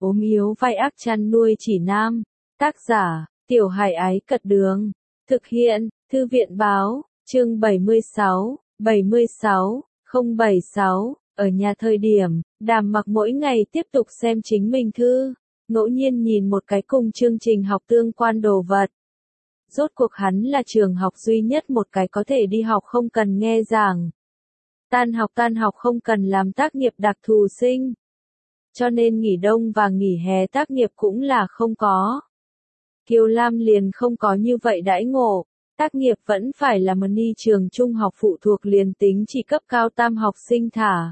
ốm yếu vai ác chăn nuôi chỉ nam. Tác giả, Tiểu Hải Ái Cật Đường. Thực hiện, Thư viện Báo, chương 76, 076, ở nhà thời điểm, Đàm Mặc mỗi ngày tiếp tục xem chính mình thư, ngẫu nhiên nhìn một cái cùng chương trình học tương quan đồ vật. Rốt cuộc hắn là trường học duy nhất một cái có thể đi học không cần nghe giảng. Tan học không cần làm tác nghiệp đặc thù sinh. Cho nên nghỉ đông và nghỉ hè tác nghiệp cũng là không có. Kiều Lam liền không có như vậy đãi ngộ, tác nghiệp vẫn phải là mini trường trung học phụ thuộc liền tính chỉ cấp cao tam học sinh thả.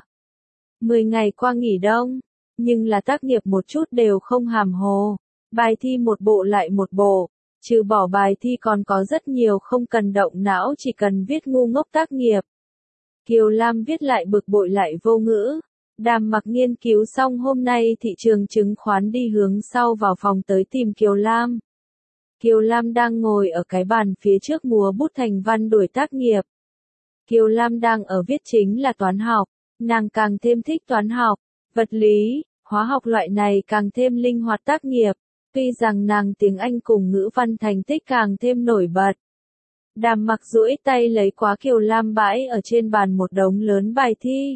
10 ngày qua nghỉ đông, nhưng là tác nghiệp một chút đều không hàm hồ, bài thi một bộ lại một bộ, trừ bỏ bài thi còn có rất nhiều không cần động não chỉ cần viết ngu ngốc tác nghiệp. Kiều Lam viết lại bực bội lại vô ngữ. Đàm Mặc nghiên cứu xong hôm nay thị trường chứng khoán đi hướng sau vào phòng tới tìm Kiều Lam. Kiều Lam đang ngồi ở cái bàn phía trước múa bút thành văn đuổi tác nghiệp. Kiều Lam đang ở viết chính là toán học, nàng càng thêm thích toán học, vật lý, hóa học loại này càng thêm linh hoạt tác nghiệp, tuy rằng nàng tiếng Anh cùng ngữ văn thành tích càng thêm nổi bật. Đàm Mặc duỗi tay lấy quá Kiều Lam bãi ở trên bàn một đống lớn bài thi.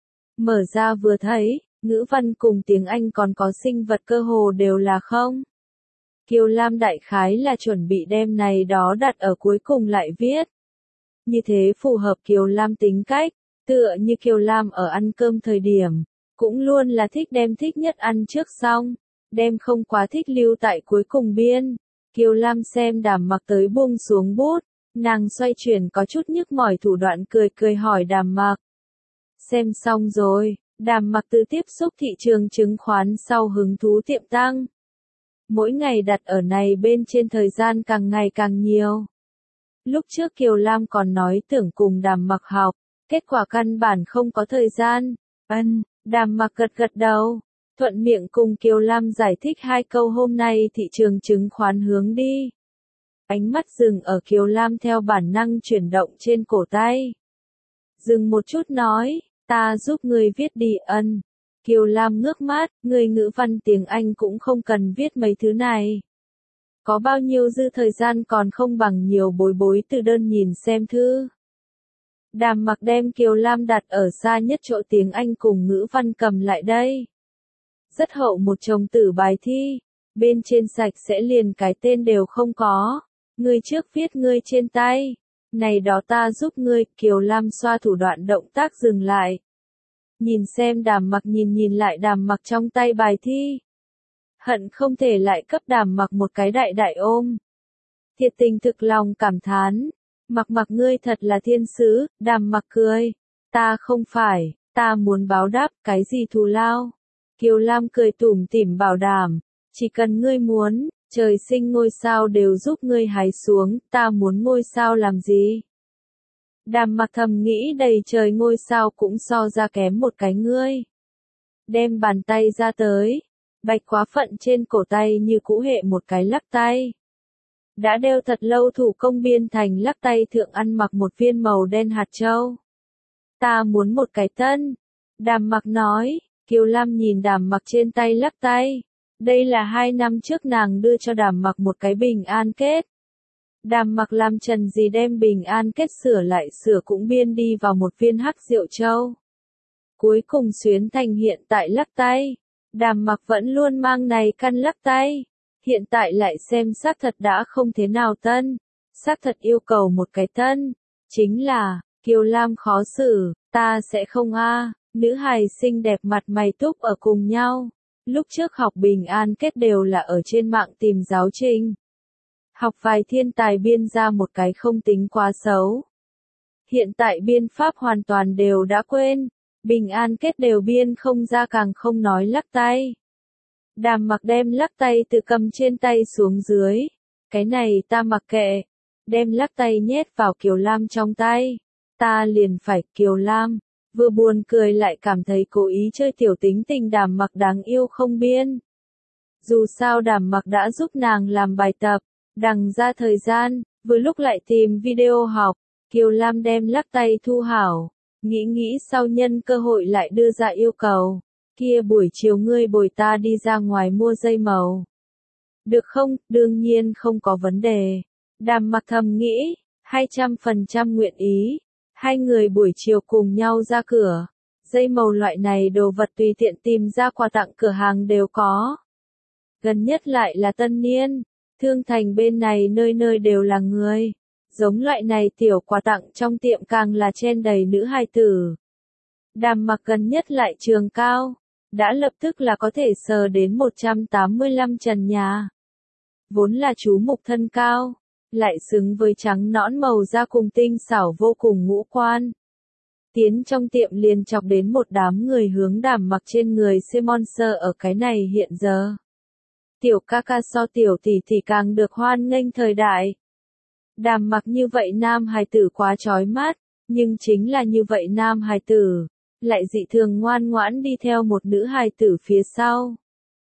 Mở ra vừa thấy, ngữ văn cùng tiếng Anh còn có sinh vật cơ hồ đều là không. Kiều Lam đại khái là chuẩn bị đem này đó đặt ở cuối cùng lại viết. Như thế phù hợp Kiều Lam tính cách, tựa như Kiều Lam ở ăn cơm thời điểm, cũng luôn là thích đem thích nhất ăn trước xong, đem không quá thích lưu tại cuối cùng biên. Kiều Lam xem Đàm Mặc tới buông xuống bút, nàng xoay chuyển có chút nhức mỏi thủ đoạn cười hỏi Đàm Mặc. Xem xong rồi, Đàm Mặc từ tiếp xúc thị trường chứng khoán sau hứng thú tiệm tăng. Mỗi ngày đặt ở này bên trên thời gian càng ngày càng nhiều. Lúc trước Kiều Lam còn nói tưởng cùng Đàm Mặc học, kết quả căn bản không có thời gian. Đàm Mặc gật đầu, thuận miệng cùng Kiều Lam giải thích 2 câu hôm nay thị trường chứng khoán hướng đi. Ánh mắt dừng ở Kiều Lam theo bản năng chuyển động trên cổ tay. Dừng một chút nói, ta giúp ngươi viết đi. Kiều Lam ngước mắt, ngươi ngữ văn tiếng Anh cũng không cần viết mấy thứ này. Có bao nhiêu dư thời gian còn không bằng nhiều bối từ đơn nhìn xem thư. Đàm Mặc đem Kiều Lam đặt ở xa nhất chỗ tiếng Anh cùng ngữ văn cầm lại đây. Rất hậu một chồng tử bài thi, bên trên sạch sẽ liền cái tên đều không có. Ngươi trước viết ngươi trên tay. Này đó ta giúp ngươi. Kiều Lam xoa thủ đoạn động tác dừng lại. Nhìn xem Đàm Mặc nhìn lại Đàm Mặc trong tay bài thi. Hận không thể lại cấp Đàm Mặc một cái đại ôm. Thiệt tình thực lòng cảm thán. Mặc ngươi thật là thiên sứ. Đàm Mặc cười. Ta không phải, ta muốn báo đáp cái gì thù lao. Kiều Lam cười tủm tỉm bảo đảm. Chỉ cần ngươi muốn, trời sinh ngôi sao đều giúp ngươi hái xuống. Ta muốn ngôi sao làm gì? Đàm Mặc thầm nghĩ đầy trời ngôi sao cũng so ra kém một cái ngươi. Đem bàn tay ra tới. Bạch quá phận trên cổ tay như cũ hệ một cái lắc tay. Đã đeo thật lâu thủ công biên thành lắc tay thượng ăn mặc một viên màu đen hạt châu. Ta muốn một cái tân. Đàm Mặc nói. Kiều Lam nhìn Đàm Mặc trên tay lắc tay. Đây là 2 năm trước nàng đưa cho Đàm Mặc một cái bình an kết. Đàm Mặc làm trần gì đem bình an kết sửa cũng biên đi vào một viên hắc diệu châu. Cuối cùng xuyến thành hiện tại lắc tay. Đàm Mặc vẫn luôn mang này căn lắc tay. Hiện tại lại xem xác thật đã không thế nào tân. Xác thật yêu cầu một cái tân. Chính là, Kiều Lam khó xử, ta sẽ không nữ hài xinh đẹp mặt mày túc ở cùng nhau. Lúc trước học bình an kết đều là ở trên mạng tìm giáo trình. Học vài thiên tài biên ra một cái không tính quá xấu. Hiện tại biên pháp hoàn toàn đều đã quên. Bình an kết đều biên không ra càng không nói lắc tay. Đàm Mặc đem lắc tay từ cầm trên tay xuống dưới. Cái này ta mặc kệ. Đem lắc tay nhét vào Kiều Lam trong tay. Ta liền phải. Kiều Lam vừa buồn cười lại cảm thấy cố ý chơi tiểu tính tình Đàm Mặc đáng yêu không biên. Dù sao Đàm Mặc đã giúp nàng làm bài tập, đằng ra thời gian, vừa lúc lại tìm video học. Kiều Lam đem lắc tay thu hảo, nghĩ sau nhân cơ hội lại đưa ra yêu cầu. Kia buổi chiều ngươi bồi ta đi ra ngoài mua dây màu. Được không? Đương nhiên không có vấn đề. Đàm Mặc thầm nghĩ, 200% nguyện ý. Hai người buổi chiều cùng nhau ra cửa. Dây màu loại này đồ vật tùy tiện tìm ra quà tặng cửa hàng đều có. Gần nhất lại là tân niên. Thương Thành bên này nơi nơi đều là người. Giống loại này tiểu quà tặng trong tiệm càng là chen đầy nữ hài tử. Đàm Mặc gần nhất lại trường cao. Đã lập tức là có thể sờ đến 185 trần nhà. Vốn là chú mục thân cao. Lại xứng với trắng nõn màu da cùng tinh xảo vô cùng ngũ quan. Tiến trong tiệm liền chọc đến một đám người hướng Đàm Mặc trên người sponsor ở cái này hiện giờ. Tiểu ca ca so tiểu tỷ tỷ càng được hoan nghênh thời đại. Đàm Mặc như vậy nam hài tử quá chói mắt, nhưng chính là như vậy nam hài tử, lại dị thường ngoan ngoãn đi theo một nữ hài tử phía sau.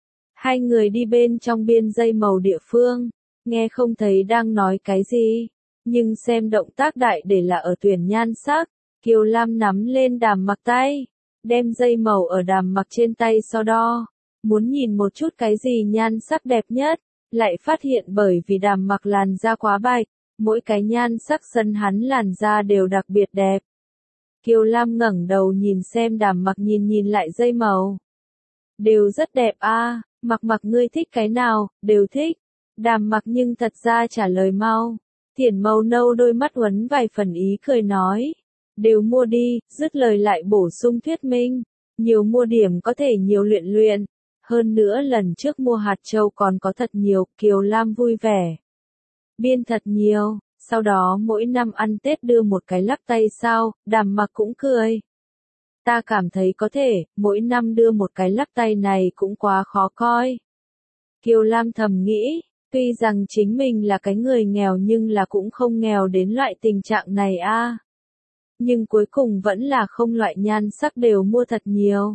Hai người đi bên trong biên dây màu địa phương, nghe không thấy đang nói cái gì, nhưng xem động tác đại để là ở tuyển nhan sắc. Kiều Lam nắm lên Đàm Mặc tay, đem dây màu ở Đàm Mặc trên tay so đo, muốn nhìn một chút cái gì nhan sắc đẹp nhất, lại phát hiện bởi vì Đàm Mặc làn da quá bạch, mỗi cái nhan sắc sân hắn làn da đều đặc biệt đẹp. Kiều Lam ngẩng đầu nhìn xem Đàm Mặc nhìn lại dây màu. Đều rất đẹp a, Mặc ngươi thích cái nào, đều thích. Đàm Mặc nhưng thật ra trả lời mau. Thiển màu nâu đôi mắt uốn vài phần ý cười nói. Đều mua đi, dứt lời lại bổ sung thuyết minh. Nhiều mua điểm có thể nhiều luyện luyện. Hơn nữa lần trước mua hạt châu còn có thật nhiều, Kiều Lam vui vẻ. Biên thật nhiều, sau đó mỗi năm ăn Tết đưa một cái lắc tay sao, Đàm Mặc cũng cười. Ta cảm thấy có thể, mỗi năm đưa một cái lắc tay này cũng quá khó coi. Kiều Lam thầm nghĩ, tuy rằng chính mình là cái người nghèo nhưng là cũng không nghèo đến loại tình trạng này a. Nhưng cuối cùng vẫn là không loại nhan sắc đều mua thật nhiều.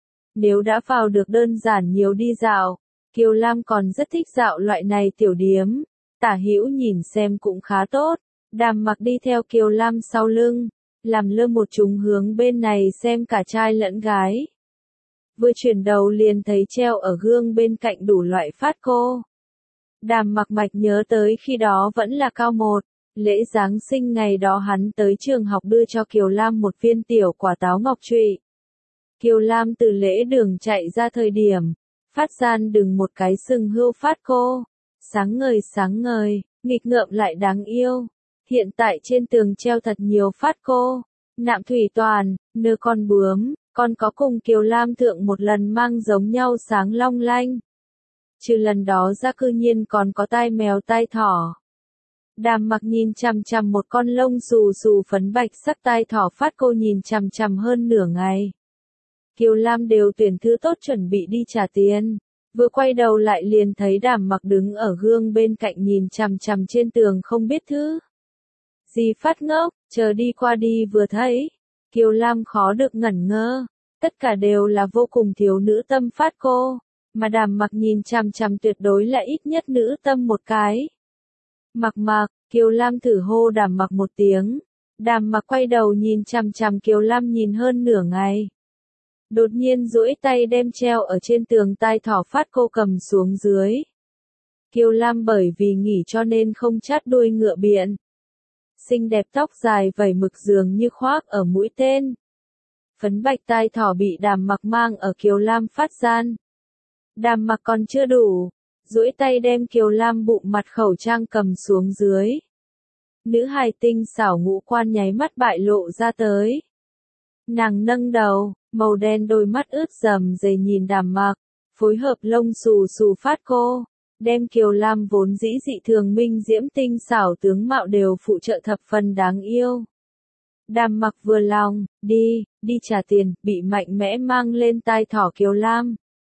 Nếu đã vào được đơn giản nhiều đi dạo, Kiều Lam còn rất thích dạo loại này tiểu điếm. Tả hữu nhìn xem cũng khá tốt. Đàm Mặc đi theo Kiều Lam sau lưng, làm lơ một chúng hướng bên này xem cả trai lẫn gái. Vừa chuyển đầu liền thấy treo ở gương bên cạnh đủ loại phát cô. Đàm Mặc mạch nhớ tới khi đó vẫn là cao một, lễ Giáng sinh ngày đó hắn tới trường học đưa cho Kiều Lam một viên tiểu quả táo ngọc trụy. Kiều Lam từ lễ đường chạy ra thời điểm, phát gian đừng một cái sừng hươu phát cô. Sáng ngời, nghịch ngợm lại đáng yêu. Hiện tại trên tường treo thật nhiều phát cô, nạm thủy toàn, nơ con bướm, còn có cùng Kiều Lam thượng một lần mang giống nhau sáng long lanh. Trừ lần đó ra cư nhiên còn có tai mèo tai thỏ. Đàm Mặc nhìn chằm chằm một con lông xù xù phấn bạch sắc tai thỏ phát cô nhìn chằm chằm hơn nửa ngày. Kiều Lam đều tuyển thứ tốt chuẩn bị đi trả tiền. Vừa quay đầu lại liền thấy Đàm Mặc đứng ở gương bên cạnh nhìn chằm chằm trên tường không biết thứ gì phát ngốc, chờ đi qua đi vừa thấy. Kiều Lam khó được ngẩn ngơ. Tất cả đều là vô cùng thiếu nữ tâm phát cô. Mà Đàm Mặc nhìn chằm chằm tuyệt đối là ít nhất nữ tâm một cái. Mặc, Kiều Lam thử hô Đàm Mặc một tiếng. Đàm Mặc quay đầu nhìn chằm chằm Kiều Lam nhìn hơn nửa ngày. Đột nhiên duỗi tay đem treo ở trên tường tai thỏ phát cô cầm xuống dưới. Kiều Lam bởi vì nghỉ cho nên không chát đuôi ngựa biện. Xinh đẹp tóc dài vẩy mực dường như khoác ở mũi tên. Phấn bạch tai thỏ bị Đàm Mặc mang ở Kiều Lam phát gian. Đàm Mặc còn chưa đủ, duỗi tay đem Kiều Lam bụng mặt khẩu trang cầm xuống dưới. Nữ hài tinh xảo ngũ quan nháy mắt bại lộ ra tới. Nàng nâng đầu, màu đen đôi mắt ướt dầm dề nhìn Đàm Mặc, phối hợp lông xù xù phát cô, đem Kiều Lam vốn dĩ dị thường minh diễm tinh xảo tướng mạo đều phụ trợ thập phần đáng yêu. Đàm Mặc vừa lòng, đi trả tiền, bị mạnh mẽ mang lên tai thỏ Kiều Lam.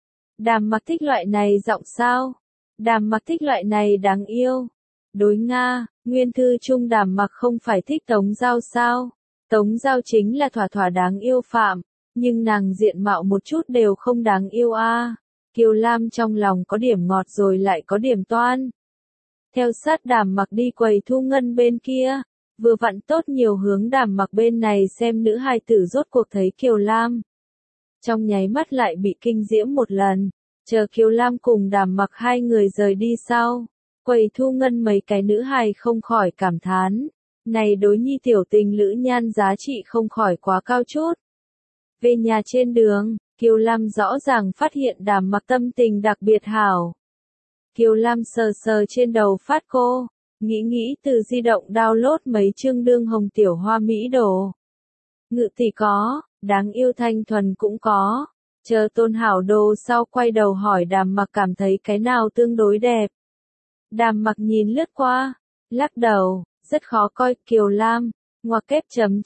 Đàm Mặc thích loại này giọng sao? Đàm Mặc thích loại này đáng yêu. Đối Nga, nguyên thư chung Đàm Mặc không phải thích Tống Giao sao? Tống Giao chính là thỏa thỏa đáng yêu phạm, nhưng nàng diện mạo một chút đều không đáng yêu a. Kiều Lam trong lòng có điểm ngọt rồi lại có điểm toan. Theo sát Đàm Mặc đi quầy thu ngân bên kia, vừa vặn tốt nhiều hướng Đàm Mặc bên này xem nữ hài tử rốt cuộc thấy Kiều Lam. trong nháy mắt lại bị kinh diễm một lần. Chờ Kiều Lam cùng Đàm Mặc hai người rời đi sau, quầy thu ngân mấy cái nữ hài không khỏi cảm thán, này đối nhi tiểu tình lữ nhan giá trị không khỏi quá cao chút. Về nhà trên đường, Kiều Lam rõ ràng phát hiện Đàm Mặc tâm tình đặc biệt hảo. Kiều Lam sờ sờ trên đầu phát cô, nghĩ từ di động download mấy chương đương hồng tiểu hoa mỹ đồ. Ngự tỷ có, đáng yêu thanh thuần cũng có. Chờ tôn hảo đồ sau quay đầu hỏi Đàm Mặc cảm thấy cái nào tương đối đẹp. Đàm Mặc nhìn lướt qua, lắc đầu, rất khó coi. Kiều Lam, ngoặc kép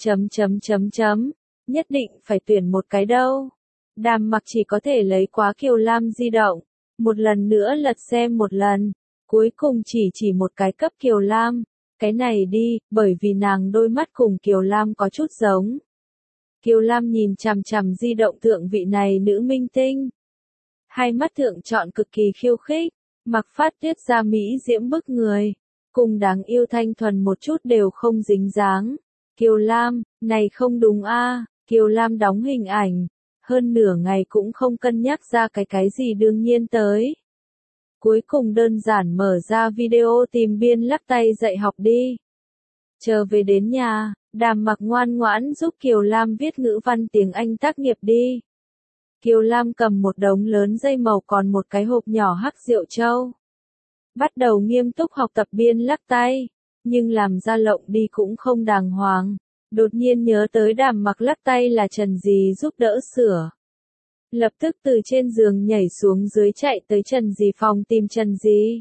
chấm, nhất định phải tuyển một cái đâu. Đàm Mặc chỉ có thể lấy quá Kiều Lam di động, một lần nữa lật xem một lần, cuối cùng chỉ một cái cấp Kiều Lam, cái này đi, bởi vì nàng đôi mắt cùng Kiều Lam có chút giống. Kiều Lam nhìn chằm chằm di động thượng vị này nữ minh tinh. Hai mắt thượng chọn cực kỳ khiêu khích, mặc phát tiết ra mỹ diễm bức người, cùng đáng yêu thanh thuần một chút đều không dính dáng. Kiều Lam, này không đúng a. Kiều Lam đóng hình ảnh, hơn nửa ngày cũng không cân nhắc ra cái gì đương nhiên tới. Cuối cùng đơn giản mở ra video tìm biên lắc tay dạy học đi. Chờ về đến nhà, Đàm Mặc ngoan ngoãn giúp Kiều Lam viết ngữ văn tiếng Anh tác nghiệp đi. Kiều Lam cầm một đống lớn dây màu còn một cái hộp nhỏ hắc rượu châu. Bắt đầu nghiêm túc học tập biên lắc tay, nhưng làm ra lộng đi cũng không đàng hoàng. Đột nhiên nhớ tới Đàm Mặc lắc tay là Trần Dì giúp đỡ sửa. Lập tức từ trên giường nhảy xuống dưới chạy tới Trần Dì phòng tìm Trần Dì.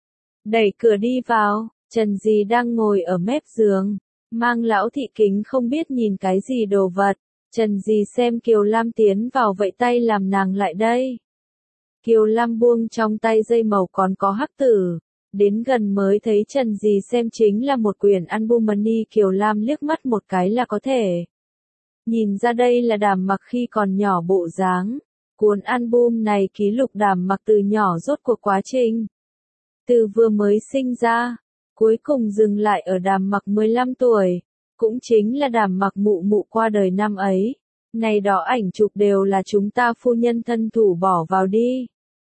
Đẩy cửa đi vào, Trần Dì đang ngồi ở mép giường, mang lão thị kính không biết nhìn cái gì đồ vật. Trần Dì xem Kiều Lam tiến vào vậy tay làm nàng lại đây. Kiều Lam buông trong tay dây màu còn có hắc tử. Đến gần mới thấy Trần Dì xem chính là một quyển album money. Kiều Lam liếc mắt một cái là có thể nhìn ra đây là Đàm Mặc khi còn nhỏ bộ dáng. Cuốn album này ký lục Đàm Mặc từ nhỏ rốt cuộc quá trình. Từ vừa mới sinh ra, cuối cùng dừng lại ở Đàm Mặc 15 tuổi, cũng chính là Đàm Mặc mụ mụ qua đời năm ấy. Này đó ảnh chụp đều là chúng ta phu nhân thân thủ bỏ vào đi.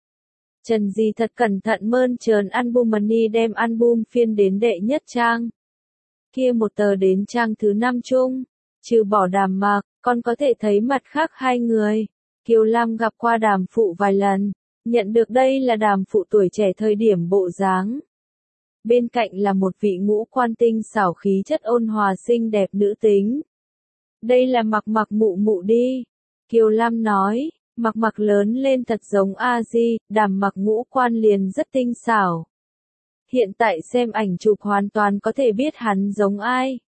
Trần Dì thật cẩn thận mơn trớn album money đem album phiên đến đệ nhất trang. Kia một tờ đến trang thứ 5 chung, trừ bỏ Đàm Mặc, còn có thể thấy mặt khác hai người. Kiều Lam gặp qua Đàm Phụ vài lần, nhận được đây là Đàm Phụ tuổi trẻ thời điểm bộ dáng. Bên cạnh là một vị ngũ quan tinh xảo khí chất ôn hòa xinh đẹp nữ tính. Đây là Mặc mụ mụ đi. Kiều Lam nói, Mặc lớn lên thật giống A Di, Đàm Mặc ngũ quan liền rất tinh xảo. Hiện tại xem ảnh chụp hoàn toàn có thể biết hắn giống ai.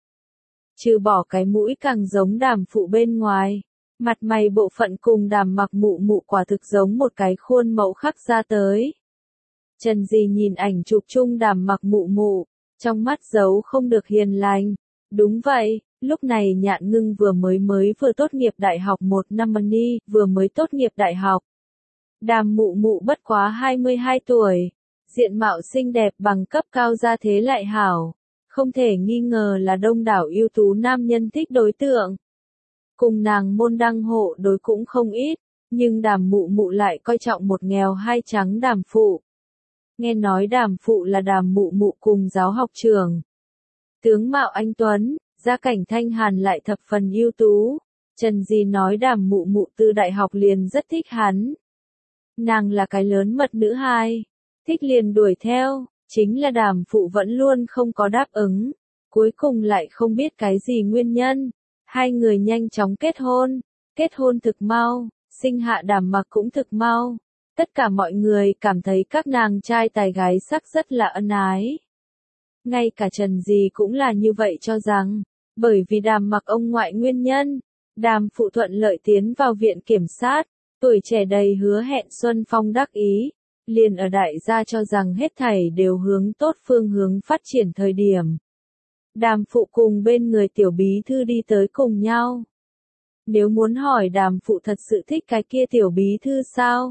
Trừ bỏ cái mũi càng giống Đàm Phụ bên ngoài, mặt mày bộ phận cùng Đàm Mặc mụ mụ quả thực giống một cái khuôn mẫu khắc ra tới. Trần Dì nhìn ảnh chụp chung Đàm Mặc mụ mụ, trong mắt giấu không được hiền lành. Đúng vậy, lúc này Nhạn Ngưng vừa tốt nghiệp đại học 1 năm money, vừa mới tốt nghiệp đại học. Đàm mụ mụ bất quá 22 tuổi, diện mạo xinh đẹp bằng cấp cao gia thế lại hảo, không thể nghi ngờ là đông đảo ưu tú nam nhân thích đối tượng. Cùng nàng môn đăng hộ đối cũng không ít, nhưng Đàm mụ mụ lại coi trọng một nghèo hai trắng Đàm Phụ. Nghe nói Đàm Phụ là Đàm mụ mụ cùng giáo học trường. Tướng mạo anh tuấn, gia cảnh thanh hàn lại thập phần ưu tú. Trần Dì nói Đàm mụ mụ từ đại học liền rất thích hắn. Nàng là cái lớn mật nữ hai, thích liền đuổi theo, chính là Đàm Phụ vẫn luôn không có đáp ứng. Cuối cùng lại không biết cái gì nguyên nhân. Hai người nhanh chóng kết hôn thực mau, sinh hạ Đàm Mặc cũng thực mau. Tất cả mọi người cảm thấy các nàng trai tài gái sắc rất là ân ái. Ngay cả Trần Dì cũng là như vậy cho rằng, bởi vì Đàm Mặc ông ngoại nguyên nhân, Đàm Phụ thuận lợi tiến vào viện kiểm sát, tuổi trẻ đầy hứa hẹn xuân phong đắc ý, liền ở đại gia cho rằng hết thảy đều hướng tốt phương hướng phát triển thời điểm. Đàm Phụ cùng bên người tiểu bí thư đi tới cùng nhau. Nếu muốn hỏi Đàm Phụ thật sự thích cái kia tiểu bí thư sao?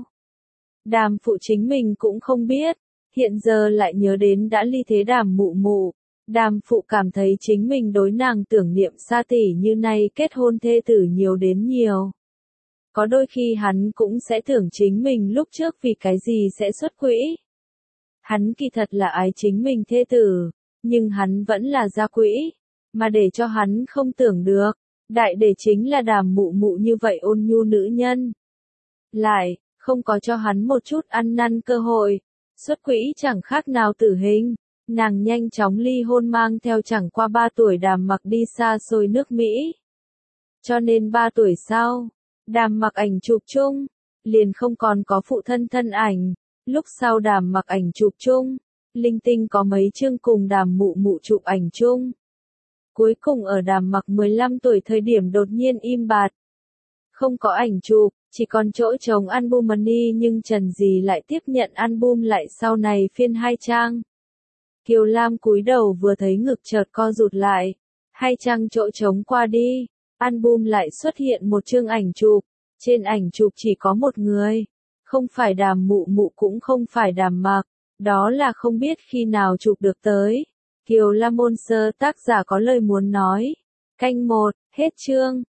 Đàm Phụ chính mình cũng không biết, hiện giờ lại nhớ đến đã ly thế Đàm mụ mụ. Đàm Phụ cảm thấy chính mình đối nàng tưởng niệm xa tỉ như nay kết hôn thê tử nhiều đến nhiều. Có đôi khi hắn cũng sẽ tưởng chính mình lúc trước vì cái gì sẽ xuất quỹ. Hắn kỳ thật là ái chính mình thê tử, nhưng hắn vẫn là ra quỹ, mà để cho hắn không tưởng được, đại để chính là Đàm Mụ Mụ như vậy ôn nhu nữ nhân. Lại, không có cho hắn một chút ăn năn cơ hội, xuất quỹ chẳng khác nào tử hình, nàng nhanh chóng ly hôn mang theo chẳng qua 3 tuổi Đàm Mặc đi xa xôi nước Mỹ. Cho nên 3 tuổi sau, Đàm Mặc ảnh chụp chung, liền không còn có phụ thân thân ảnh, lúc sau Đàm Mặc ảnh chụp chung, linh tinh có mấy chương cùng Đàm Mụ Mụ chụp ảnh chung. Cuối cùng ở Đàm Mặc 15 tuổi thời điểm đột nhiên im bặt. Không có ảnh chụp, chỉ còn chỗ trống album money nhưng Trần Dì lại tiếp nhận album lại sau này phiên 2 trang. Kiều Lam cúi đầu vừa thấy ngực chợt co rụt lại, 2 trang chỗ trống qua đi, album lại xuất hiện một chương ảnh chụp, trên ảnh chụp chỉ có một người, không phải Đàm Mụ Mụ cũng không phải Đàm Mặc, đó là không biết khi nào chụp được tới. Kiều Lam Môn Sơ tác giả có lời muốn nói. Canh 1, hết chương.